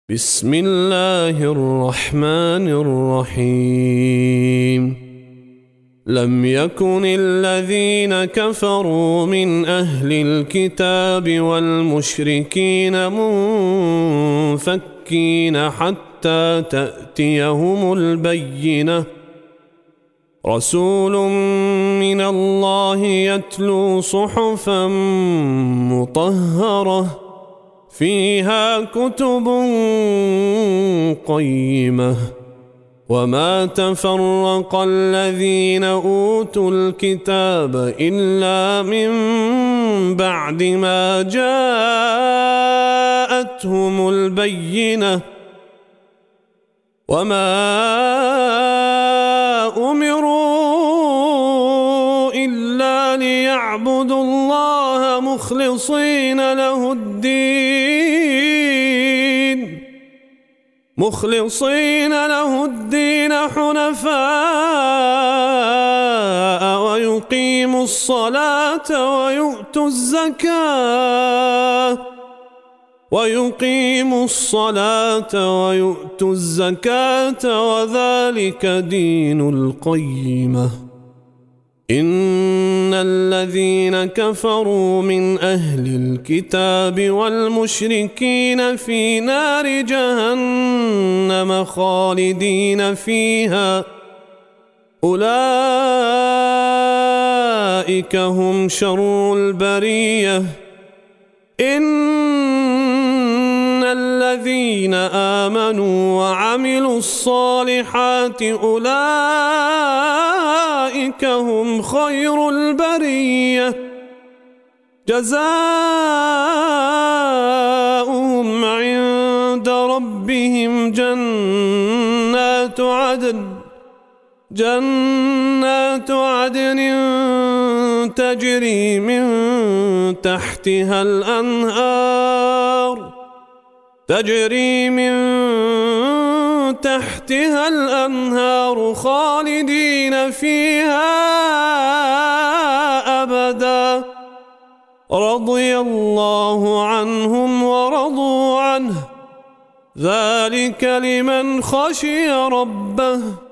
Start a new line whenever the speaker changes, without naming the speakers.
بسم الله الرحمن الرحيم لم يكن الذين كفروا من أهل الكتاب والمشركين منفكين حتى تأتيهم البينة رسول من الله يتلو صحفا مطهرة فيها كتب قيمة وما تفرق الذين أوتوا الكتاب إلا من بعد ما جاءتهم البينة وما أمروا إلا ليعبدوا الله مخلصين له الدين حنفاء ويقيموا الصلاة ويؤتوا الزكاة وذلك دين القيمة إن الذين كفروا من أهل الكتاب والمشركين في نار جهنم خالدين فيها أولئك هم شر البرية إن الذين آمنوا وعملوا الصالحات أولئك هم خير البرية جزاؤهم عند ربهم جنات عدن تجري من تحتها الأنهار خالدين فيها أبدا رضي الله عنهم ورضوا عنه ذلك لمن خشي ربه